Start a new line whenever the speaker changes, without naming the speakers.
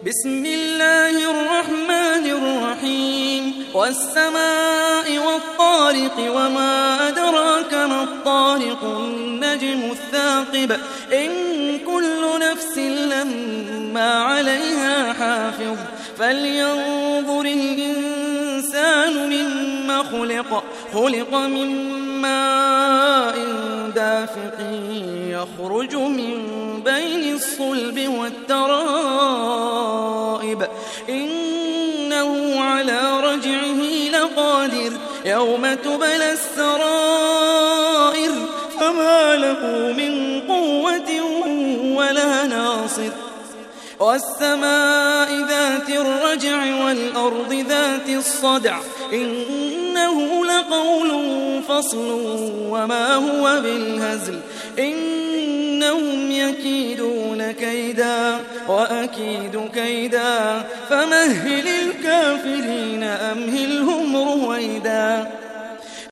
بسم الله الرحمن الرحيم والسماء والطارق وما أدراك ما الطارق النجم الثاقب إن كل نفس لما عليها حافظ فلينظر الإنسان مما خلق من ماء دافق يخرج من بين الصلب والترائب إنه على رجعه لقادر يوم تبلى السرائر فما له من قوة ولا ناصر والسماء ذات الرجع والأرض ذات الصدع إنه لقول فصل وما هو بالهزل إنهم يكيدون كيدا وأكيد كيدا فمهل الكافرين أمهلهم رويدا